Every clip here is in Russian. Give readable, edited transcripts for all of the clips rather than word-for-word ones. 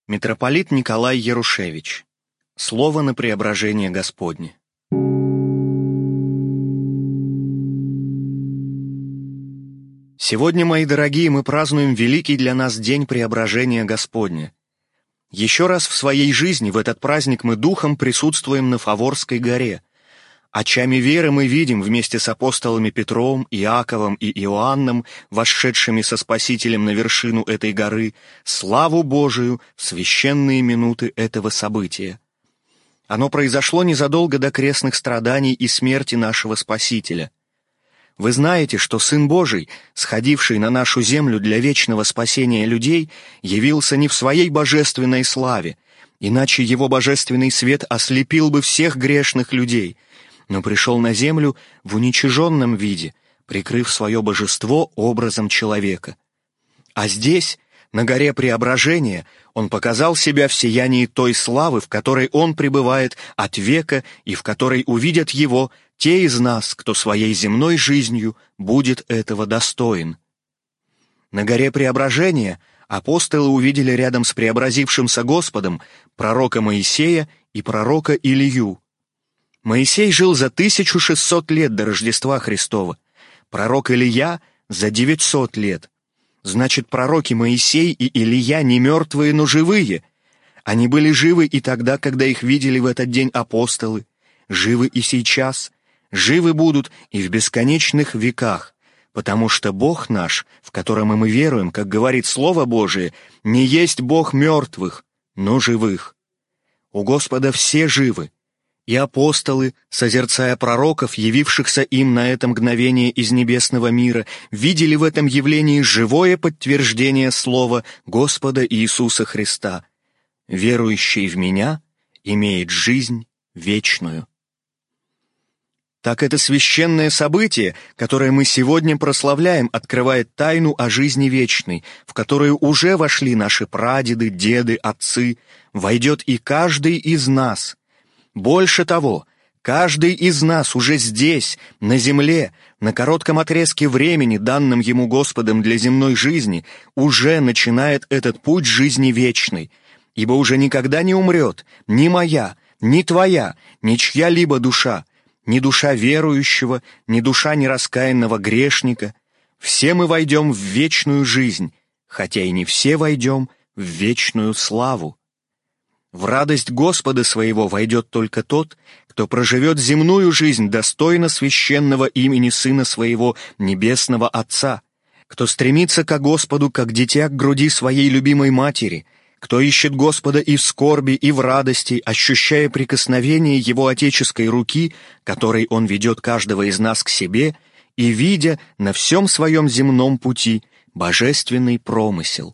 Митрополит Николай Ярушевич. Слово на преображение Господне. Сегодня, мои дорогие, мы празднуем великий для нас день преображения Господня. Еще раз в своей жизни в этот праздник мы духом присутствуем на Фаворской горе. Очами веры мы видим вместе с апостолами Петром, Иаковом и Иоанном, восшедшими со Спасителем на вершину этой горы, славу Божию в священные минуты этого события. Оно произошло незадолго до крестных страданий и смерти нашего Спасителя. Вы знаете, что Сын Божий, сходивший на нашу землю для вечного спасения людей, явился не в своей божественной славе, иначе его божественный свет ослепил бы всех грешных людей, но пришел на землю в уничиженном виде, прикрыв свое божество образом человека. А здесь, на горе Преображения, он показал себя в сиянии той славы, в которой он пребывает от века и в которой увидят его те из нас, кто своей земной жизнью будет этого достоин. На горе Преображения апостолы увидели рядом с преобразившимся Господом пророка Моисея и пророка Илию. Моисей жил за 1600 лет до Рождества Христова, пророк Илия — за 900 лет. Значит, пророки Моисей и Илия не мертвые, но живые. Они были живы и тогда, когда их видели в этот день апостолы, живы и сейчас, живы будут и в бесконечных веках, потому что Бог наш, в котором мы веруем, как говорит Слово Божие, не есть Бог мертвых, но живых. У Господа все живы. И апостолы, созерцая пророков, явившихся им на это мгновение из небесного мира, видели в этом явлении живое подтверждение слова Господа Иисуса Христа: «Верующий в Меня имеет жизнь вечную». Так это священное событие, которое мы сегодня прославляем, открывает тайну о жизни вечной, в которую уже вошли наши прадеды, деды, отцы, войдет и каждый из нас. Больше того, каждый из нас уже здесь, на земле, на коротком отрезке времени, данном ему Господом для земной жизни, уже начинает этот путь жизни вечной, ибо уже никогда не умрет ни моя, ни твоя, ни чья-либо душа, ни душа верующего, ни душа нераскаянного грешника. Все мы войдем в вечную жизнь, хотя и не все войдем в вечную славу. В радость Господа своего войдет только тот, кто проживет земную жизнь достойно священного имени Сына своего Небесного Отца, кто стремится ко Господу, как дитя к груди своей любимой матери, кто ищет Господа и в скорби, и в радости, ощущая прикосновение Его отеческой руки, которой Он ведет каждого из нас к себе, и видя на всем своем земном пути божественный промысел.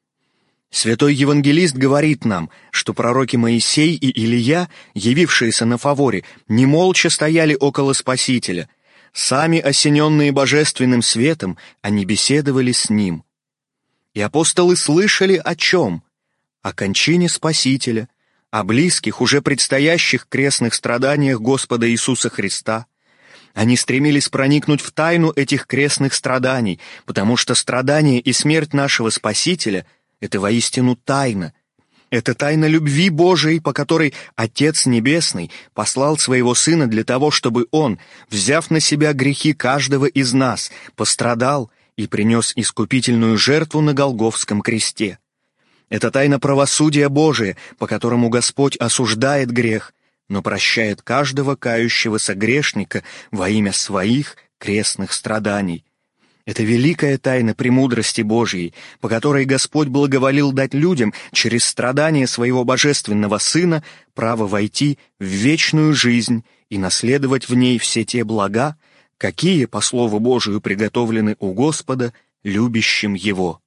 Святой Евангелист говорит нам, что пророки Моисей и Илия, явившиеся на Фаворе, не молча стояли около Спасителя. Сами осененные божественным светом, они беседовали с Ним. И апостолы слышали о чем? О кончине Спасителя, о близких, уже предстоящих крестных страданиях Господа Иисуса Христа. Они стремились проникнуть в тайну этих крестных страданий, потому что страдания и смерть нашего Спасителя — это воистину тайна. Это тайна любви Божией, по которой Отец Небесный послал Своего Сына для того, чтобы Он, взяв на себя грехи каждого из нас, пострадал и принес искупительную жертву на Голгофском кресте. Это тайна правосудия Божия, по которому Господь осуждает грех, но прощает каждого кающегося грешника во имя Своих крестных страданий. Это великая тайна премудрости Божьей, по которой Господь благоволил дать людям через страдания Своего Божественного Сына право войти в вечную жизнь и наследовать в ней все те блага, какие, по Слову Божию, приготовлены у Господа, любящим Его.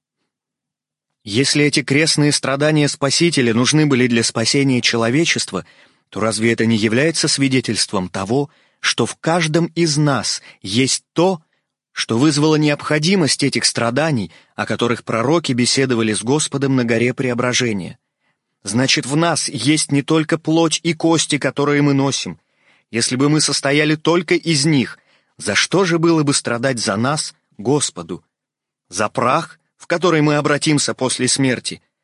Если эти крестные страдания Спасителя нужны были для спасения человечества, то разве это не является свидетельством того, что в каждом из нас есть то, что вызвало необходимость этих страданий, о которых пророки беседовали с Господом на горе Преображения? Значит, в нас есть не только плоть и кости, которые мы носим. Если бы мы состояли только из них, за что же было бы страдать за нас Господу? За прах, в который мы обратимся после смерти?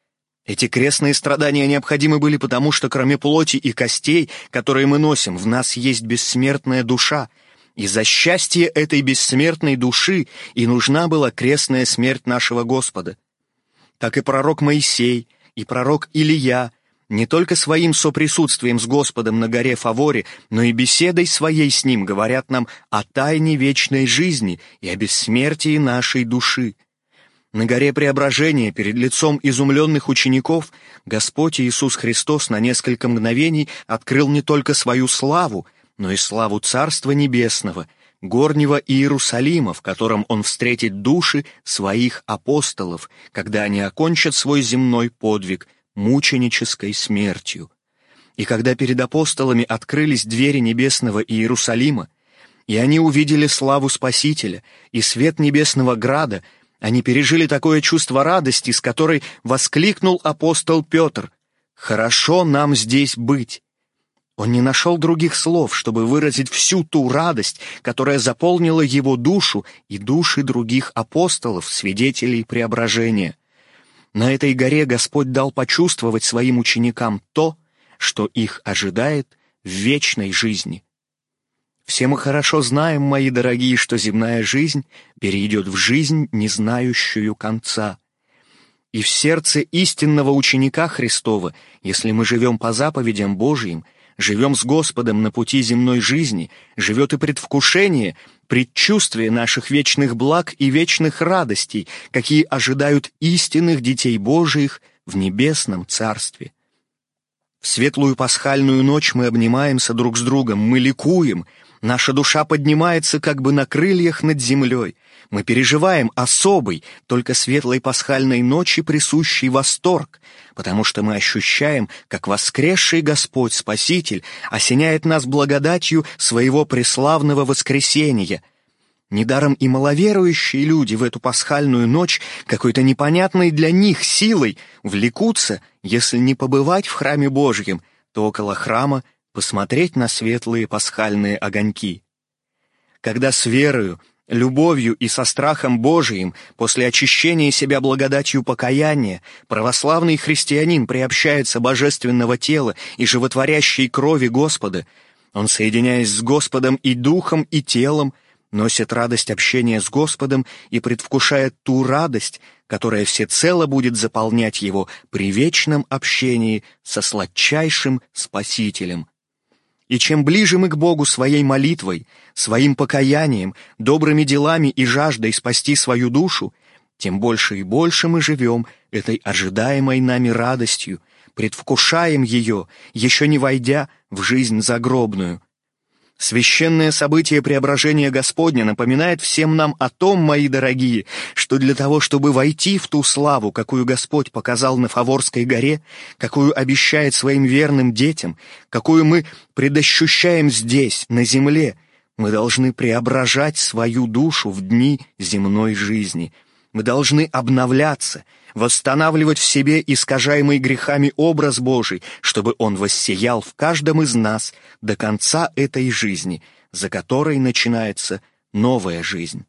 Эти крестные страдания необходимы были потому, что кроме плоти и костей, которые мы носим, в нас есть бессмертная душа, и за счастье этой бессмертной души и нужна была крестная смерть нашего Господа. Так и пророк Моисей, и пророк Илия не только своим соприсутствием с Господом на горе Фаворе, но и беседой своей с Ним говорят нам о тайне вечной жизни и о бессмертии нашей души. На горе Преображения, перед лицом изумленных учеников, Господь Иисус Христос на несколько мгновений открыл не только свою славу, но и славу Царства Небесного, горнего Иерусалима, в котором Он встретит души своих апостолов, когда они окончат свой земной подвиг мученической смертью. И когда перед апостолами открылись двери небесного Иерусалима, и они увидели славу Спасителя и свет небесного града, они пережили такое чувство радости, с которой воскликнул апостол Петр: «Хорошо нам здесь быть». Он не нашел других слов, чтобы выразить всю ту радость, которая заполнила его душу и души других апостолов, свидетелей преображения. На этой горе Господь дал почувствовать своим ученикам то, что их ожидает в вечной жизни. Все мы хорошо знаем, мои дорогие, что земная жизнь перейдет в жизнь, не знающую конца. И в сердце истинного ученика Христова, если мы живем по заповедям Божьим, живем с Господом на пути земной жизни, живет и предвкушение, предчувствие наших вечных благ и вечных радостей, какие ожидают истинных детей Божиих в небесном Царстве. В светлую пасхальную ночь мы обнимаемся друг с другом, мы ликуем, наша душа поднимается как бы на крыльях над землей. Мы переживаем особый, только светлой пасхальной ночи присущий восторг, потому что мы ощущаем, как воскресший Господь Спаситель осеняет нас благодатью своего преславного воскресения. Недаром и маловерующие люди в эту пасхальную ночь какой-то непонятной для них силой влекутся, если не побывать в храме Божьем, то около храма посмотреть на светлые пасхальные огоньки. Когда с верою, любовью и со страхом Божиим, после очищения себя благодатью покаяния, православный христианин приобщается божественного тела и животворящей крови Господа, он, соединяясь с Господом и духом, и телом, носит радость общения с Господом и предвкушает ту радость, которая всецело будет заполнять его при вечном общении со сладчайшим Спасителем. И чем ближе мы к Богу своей молитвой, своим покаянием, добрыми делами и жаждой спасти свою душу, тем больше и больше мы живем этой ожидаемой нами радостью, предвкушаем ее, еще не войдя в жизнь загробную. Священное событие преображения Господня напоминает всем нам о том, мои дорогие, что для того, чтобы войти в ту славу, какую Господь показал на Фаворской горе, какую обещает своим верным детям, какую мы предощущаем здесь, на земле, мы должны преображать свою душу в дни земной жизни. Мы должны обновляться, восстанавливать в себе искажаемый грехами образ Божий, чтобы он воссиял в каждом из нас до конца этой жизни, за которой начинается новая жизнь.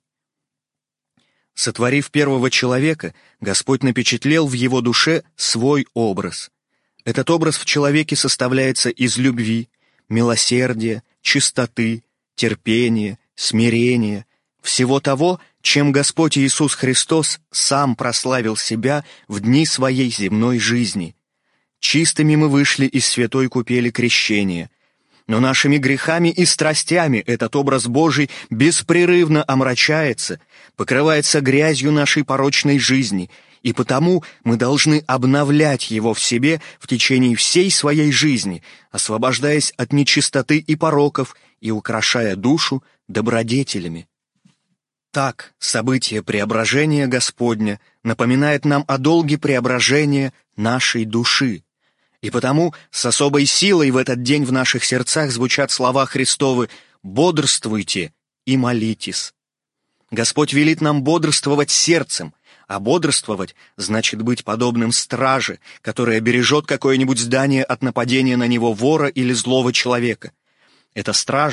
Сотворив первого человека, Господь напечатлел в его душе свой образ. Этот образ в человеке составляется из любви, милосердия, чистоты, терпения, смирения, всего того, чем Господь Иисус Христос сам прославил себя в дни своей земной жизни. Чистыми мы вышли из святой купели крещения, но нашими грехами и страстями этот образ Божий беспрерывно омрачается, покрывается грязью нашей порочной жизни, и потому мы должны обновлять его в себе в течение всей своей жизни, освобождаясь от нечистоты и пороков и украшая душу добродетелями. Так, событие преображения Господня напоминает нам о долге преображения нашей души. И потому с особой силой в этот день в наших сердцах звучат слова Христовы «бодрствуйте и молитесь». Господь велит нам бодрствовать сердцем, а бодрствовать значит быть подобным страже, которая бережет какое-нибудь здание от нападения на него вора или злого человека. Эта стража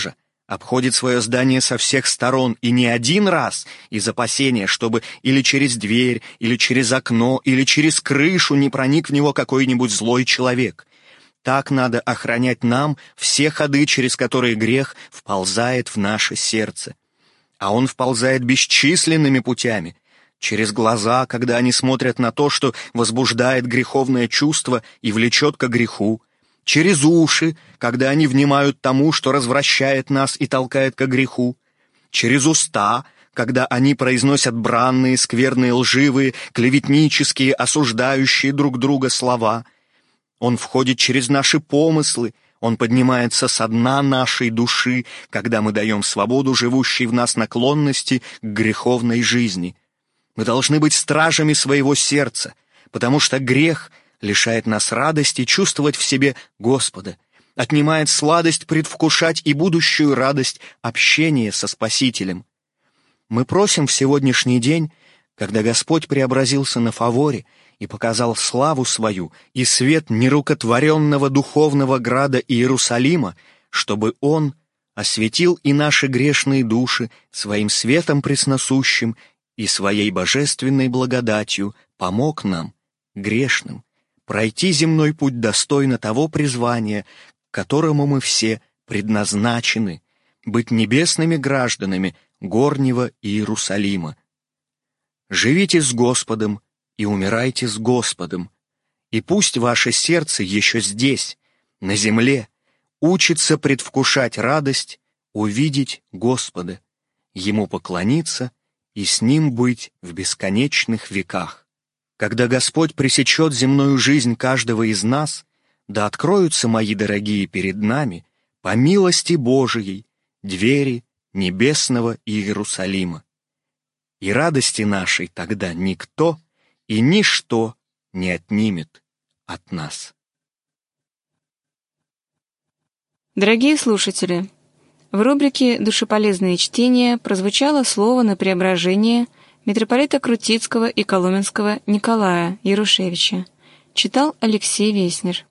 обходит свое здание со всех сторон, и не один раз из опасения, чтобы или через дверь, или через окно, или через крышу не проник в него какой-нибудь злой человек. Так надо охранять нам все ходы, через которые грех вползает в наше сердце. А он вползает бесчисленными путями. Через глаза, когда они смотрят на то, что возбуждает греховное чувство и влечет ко греху. Через уши, когда они внимают тому, что развращает нас и толкает ко греху. Через уста, когда они произносят бранные, скверные, лживые, клеветнические, осуждающие друг друга слова. Он входит через наши помыслы, он поднимается со дна нашей души, когда мы даем свободу живущей в нас наклонности к греховной жизни. Мы должны быть стражами своего сердца, потому что грех лишает нас радости чувствовать в себе Господа, отнимает сладость предвкушать и будущую радость общения со Спасителем. Мы просим в сегодняшний день, когда Господь преобразился на фаворе и показал славу свою и свет нерукотворенного духовного града Иерусалима, чтобы Он осветил и наши грешные души своим светом пресносущим и своей божественной благодатью помог нам, грешным, пройти земной путь достойно того призвания, к которому мы все предназначены, быть небесными гражданами горнего Иерусалима. Живите с Господом и умирайте с Господом, и пусть ваше сердце еще здесь, на земле, учится предвкушать радость, увидеть Господа, Ему поклониться и с Ним быть в бесконечных веках. Когда Господь пресечет земную жизнь каждого из нас, да откроются, мои дорогие, перед нами, по милости Божией, двери небесного Иерусалима. И радости нашей тогда никто и ничто не отнимет от нас. Дорогие слушатели, в рубрике «Душеполезные чтения» прозвучало слово на преображение митрополита Крутицкого и Коломенского Николая Ярушевича. Читал Алексей Веснер.